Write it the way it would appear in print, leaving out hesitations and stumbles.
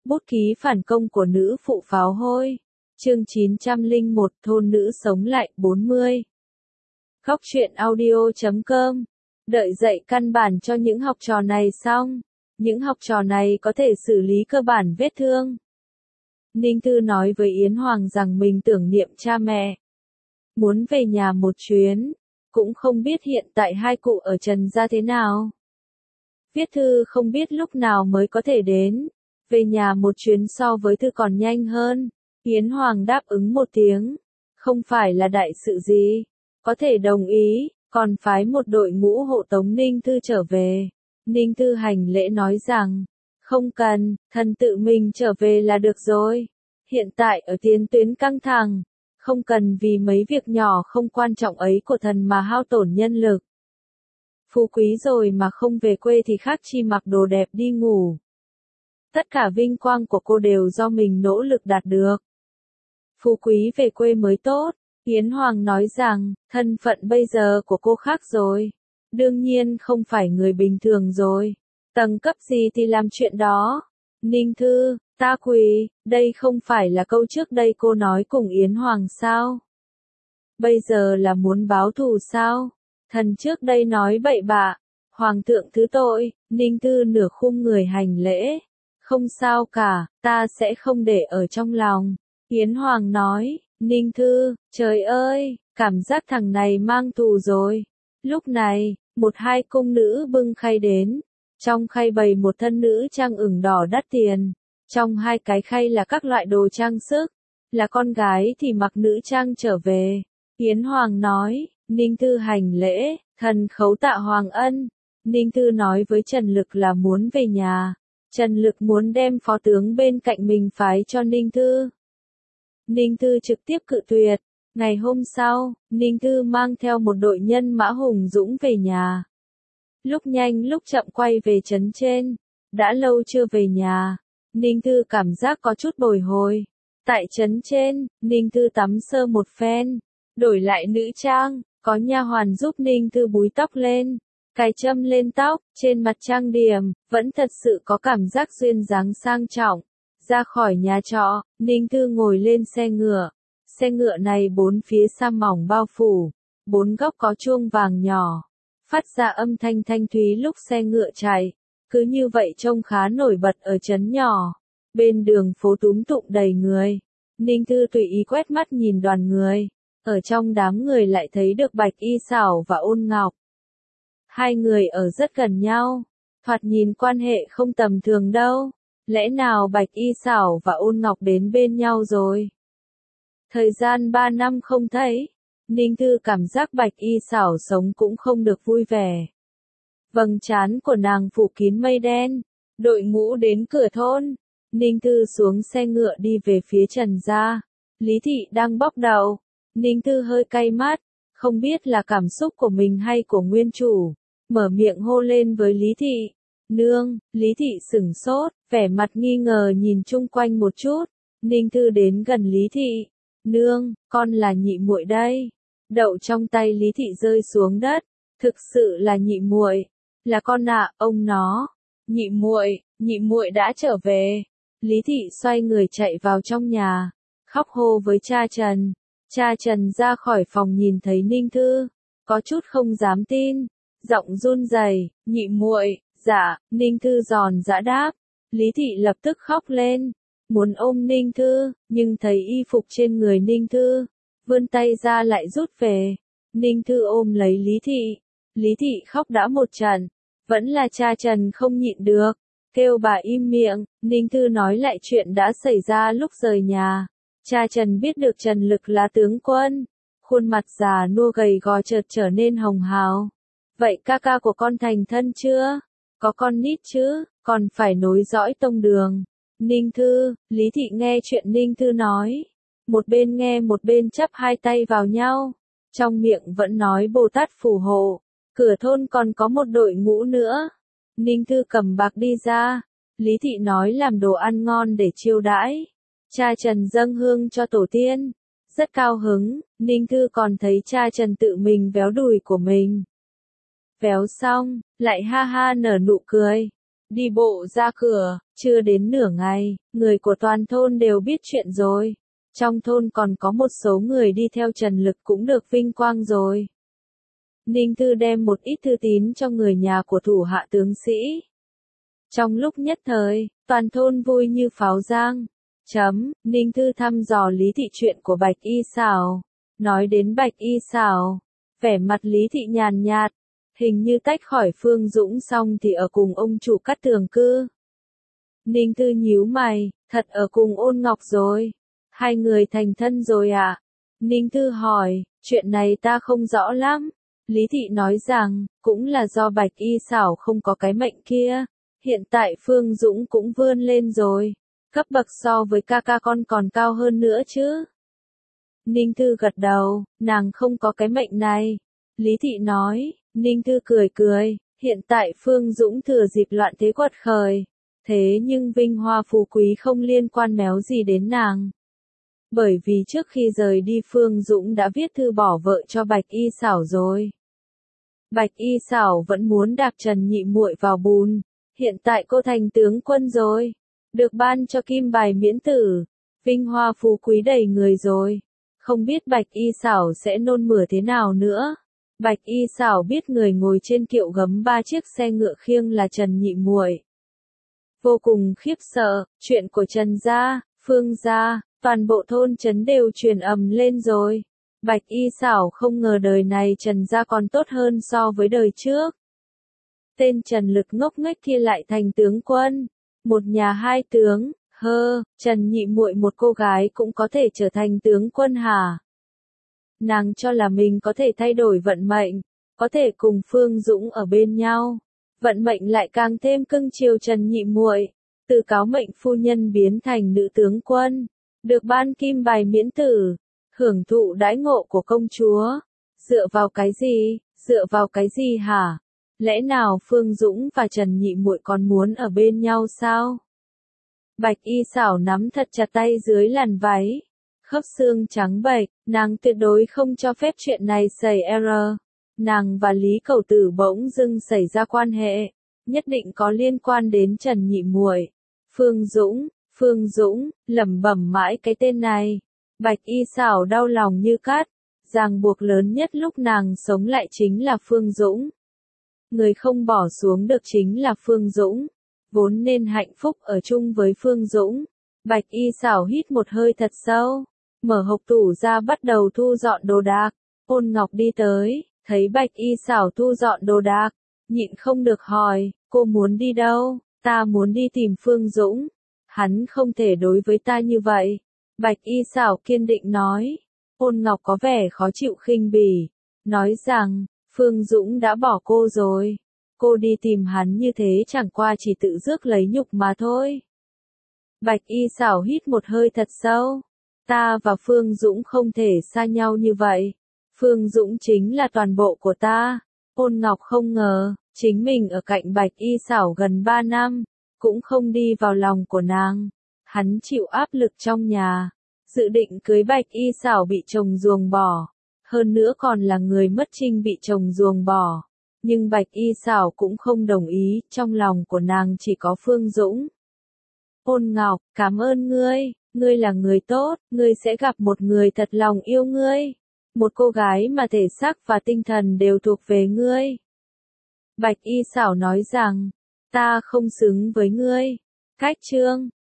Bút ký phản công của nữ phụ pháo hôi. Chương 901 thôn nữ sống lại 40. Góc truyện audio.com. Đợi dạy căn bản cho những học trò này xong, những học trò này có thể xử lý cơ bản vết thương. Ninh Thư nói với Yến Hoàng rằng mình tưởng niệm cha mẹ, muốn về nhà một chuyến, cũng không biết hiện tại hai cụ ở Trần gia thế nào. Viết thư không biết lúc nào mới có thể đến, về nhà một chuyến so với thư còn nhanh hơn. Yến Hoàng đáp ứng một tiếng, không phải là đại sự gì, có thể đồng ý, còn phái một đội ngũ hộ tống Ninh Thư trở về. Ninh Thư hành lễ nói rằng, không cần, thần tự mình trở về là được rồi. Hiện tại ở tiền tuyến căng thẳng, không cần vì mấy việc nhỏ không quan trọng ấy của thần mà hao tổn nhân lực. Phú quý rồi mà không về quê thì khác chi mặc đồ đẹp đi ngủ. Tất cả vinh quang của cô đều do mình nỗ lực đạt được. Phú quý về quê mới tốt. Yến Hoàng nói rằng, thân phận bây giờ của cô khác rồi. Đương nhiên không phải người bình thường rồi. Tầng cấp gì thì làm chuyện đó. Ninh Thư, ta quỳ, đây không phải là câu trước đây cô nói cùng Yến Hoàng sao? Bây giờ là muốn báo thù sao? Thần trước đây nói bậy bạ. Hoàng thượng thứ tội. Ninh Thư nửa khum người hành lễ. Không sao cả, ta sẽ không để ở trong lòng. Yến Hoàng nói, Ninh Thư, trời ơi, cảm giác thằng này mang thù rồi. Lúc này, một hai cung nữ bưng khay đến. Trong khay bày một thân nữ trang ửng đỏ đắt tiền. Trong hai cái khay là các loại đồ trang sức. Là con gái thì mặc nữ trang trở về. Yến Hoàng nói, Ninh Thư hành lễ, thần khấu tạ Hoàng ân. Ninh Thư nói với Trần Lực là muốn về nhà. Trần Lực muốn đem phó tướng bên cạnh mình phái cho Ninh Thư. Ninh Thư trực tiếp cự tuyệt. Ngày hôm sau, Ninh Thư mang theo một đội nhân mã hùng dũng về nhà. Lúc nhanh lúc chậm quay về trấn trên. Đã lâu chưa về nhà. Ninh Thư cảm giác có chút bồi hồi. Tại trấn trên, Ninh Thư tắm sơ một phen. Đổi lại nữ trang, có nha hoàn giúp Ninh Thư búi tóc lên. Cài châm lên tóc, trên mặt trang điểm, vẫn thật sự có cảm giác duyên dáng sang trọng. Ra khỏi nhà trọ, Ninh Thư ngồi lên xe ngựa. Xe ngựa này bốn phía sa mỏng bao phủ, bốn góc có chuông vàng nhỏ, phát ra âm thanh thanh thúy lúc xe ngựa chạy. Cứ như vậy trông khá nổi bật ở trấn nhỏ. Bên đường phố túm tụm đầy người. Ninh Thư tùy ý quét mắt nhìn đoàn người. Ở trong đám người lại thấy được Bạch Y Xảo và Ôn Ngọc. Hai người ở rất gần nhau, thoạt nhìn quan hệ không tầm thường đâu. Lẽ nào Bạch Y Xảo và Ôn Ngọc đến bên nhau rồi? Thời gian 3 năm không thấy, Ninh Thư cảm giác Bạch Y Xảo sống cũng không được vui vẻ. Vầng trán của nàng phủ kín mây đen, đội ngũ đến cửa thôn. Ninh Thư xuống xe ngựa đi về phía Trần gia. Lý Thị đang bóc đầu. Ninh Thư hơi cay mắt, không biết là cảm xúc của mình hay của nguyên chủ. Mở miệng hô lên với Lý Thị. Nương, Lý Thị sửng sốt, vẻ mặt nghi ngờ nhìn chung quanh một chút. Ninh Thư đến gần Lý Thị. Nương, con là nhị muội đây. Đậu trong tay Lý Thị rơi xuống đất. Thực sự là nhị muội. Là con ạ, ông nó. Nhị muội đã trở về. Lý Thị xoay người chạy vào trong nhà, khóc hô với cha Trần. Cha Trần ra khỏi phòng nhìn thấy Ninh Thư, có chút không dám tin, giọng run rẩy, nhị muội, dạ. Ninh Thư giòn giã đáp. Lý Thị lập tức khóc lên, muốn ôm Ninh Thư, nhưng thấy y phục trên người Ninh Thư, vươn tay ra lại rút về. Ninh Thư ôm lấy Lý Thị. Lý Thị khóc đã một trận, vẫn là cha Trần không nhịn được, kêu bà im miệng. Ninh Thư nói lại chuyện đã xảy ra lúc rời nhà. Cha Trần biết được Trần Lực là tướng quân, khuôn mặt già nua gầy gò chợt trở nên hồng hào. Vậy ca ca của con thành thân chưa? Có con nít chứ, còn phải nối dõi tông đường. Ninh Thư, Lý Thị nghe chuyện Ninh Thư nói. Một bên nghe một bên chắp hai tay vào nhau. Trong miệng vẫn nói Bồ Tát phù hộ. Cửa thôn còn có một đội ngũ nữa. Ninh Thư cầm bạc đi ra. Lý Thị nói làm đồ ăn ngon để chiêu đãi. Cha Trần dâng hương cho tổ tiên. Rất cao hứng, Ninh Thư còn thấy cha Trần tự mình véo đùi của mình. Véo xong, lại ha ha nở nụ cười. Đi bộ ra cửa, Chưa đến nửa ngày, người của toàn thôn đều biết chuyện rồi. Trong thôn còn có một số người đi theo Trần Lực cũng được vinh quang rồi. Ninh Thư đem một ít thư tín cho người nhà của thủ hạ tướng sĩ. Trong lúc nhất thời, toàn thôn vui như pháo giang. Ninh Thư thăm dò Lý Thị chuyện của Bạch Y Xảo. Nói đến Bạch Y Xảo, vẻ mặt Lý Thị nhàn nhạt, hình như tách khỏi Phương Dũng xong thì ở cùng ông chủ Cát Tường cư. Ninh Thư nhíu mày, thật ở cùng Ôn Ngọc rồi. Hai người thành thân rồi à? Ninh Thư hỏi, chuyện này ta không rõ lắm. Lý Thị nói rằng, cũng là do Bạch Y Xảo không có cái mệnh kia. Hiện tại Phương Dũng cũng vươn lên rồi. Cấp bậc so với ca ca con còn cao hơn nữa chứ. Ninh Thư gật đầu, nàng không có cái mệnh này. Lý Thị nói, Ninh Thư cười cười, hiện tại Phương Dũng thừa dịp loạn thế quật khởi. Thế nhưng vinh hoa phú quý không liên quan méo gì đến nàng. Bởi vì trước khi rời đi Phương Dũng đã viết thư bỏ vợ cho Bạch Y Xảo rồi. Bạch Y Xảo vẫn muốn đạp Trần Nhị muội vào bùn. Hiện tại cô thành tướng quân rồi. Được ban cho kim bài miễn tử. Vinh hoa phú quý đầy người rồi. Không biết Bạch Y Xảo sẽ nôn mửa thế nào nữa. Bạch Y Xảo biết người ngồi trên kiệu gấm 3 chiếc xe ngựa khiêng là Trần Nhị muội. Vô cùng khiếp sợ, chuyện của Trần gia, Phương gia, toàn bộ thôn trấn đều truyền ầm lên rồi. Bạch Y Xảo không ngờ đời này Trần gia còn tốt hơn so với đời trước. Tên Trần Lực ngốc nghếch kia lại thành tướng quân. Một nhà hai tướng, Trần Nhị muội một cô gái cũng có thể trở thành tướng quân hả? Nàng cho là mình có thể thay đổi vận mệnh, có thể cùng Phương Dũng ở bên nhau. Vận mệnh lại càng thêm cưng chiều Trần Nhị muội, từ cáo mệnh phu nhân biến thành nữ tướng quân, được ban kim bài miễn tử, hưởng thụ đãi ngộ của công chúa. Dựa vào cái gì? Dựa vào cái gì hả? Lẽ nào Phương Dũng và Trần Nhị muội còn muốn ở bên nhau sao? Bạch Y Xảo nắm thật chặt tay dưới làn váy, khớp xương trắng bệch, nàng tuyệt đối không cho phép chuyện này xảy ra. Nàng và Lý Cầu Tử bỗng dưng xảy ra quan hệ, nhất định có liên quan đến Trần Nhị muội. Phương Dũng, lẩm bẩm mãi cái tên này. Bạch Y Xảo đau lòng như cắt, ràng buộc lớn nhất lúc nàng sống lại chính là Phương Dũng. Người không bỏ xuống được chính là Phương Dũng, vốn nên hạnh phúc ở chung với Phương Dũng. Bạch Y Xảo hít một hơi thật sâu, mở hộc tủ ra bắt đầu thu dọn đồ đạc. Ôn Ngọc đi tới, thấy Bạch Y Xảo thu dọn đồ đạc, nhịn không được hỏi, cô muốn đi đâu? Ta muốn đi tìm Phương Dũng. Hắn không thể đối với ta như vậy. Bạch Y Xảo kiên định nói. Ôn Ngọc có vẻ khó chịu khinh bỉ, nói rằng, Phương Dũng đã bỏ cô rồi. Cô đi tìm hắn như thế chẳng qua chỉ tự rước lấy nhục mà thôi. Bạch Y Xảo hít một hơi thật sâu. Ta và Phương Dũng không thể xa nhau như vậy. Phương Dũng chính là toàn bộ của ta. Ôn Ngọc không ngờ, chính mình ở cạnh Bạch Y Xảo gần 3 năm, cũng không đi vào lòng của nàng. Hắn chịu áp lực trong nhà, dự định cưới Bạch Y Xảo bị chồng ruồng bỏ. Hơn nữa còn là người mất trinh bị chồng ruồng bỏ. Nhưng Bạch Y Xảo cũng không đồng ý, trong lòng của nàng chỉ có Phương Dũng. Ôn Ngọc, cảm ơn ngươi là người tốt, ngươi sẽ gặp một người thật lòng yêu ngươi. Một cô gái mà thể xác và tinh thần đều thuộc về ngươi. Bạch Y Xảo nói rằng, ta không xứng với ngươi. Cách chương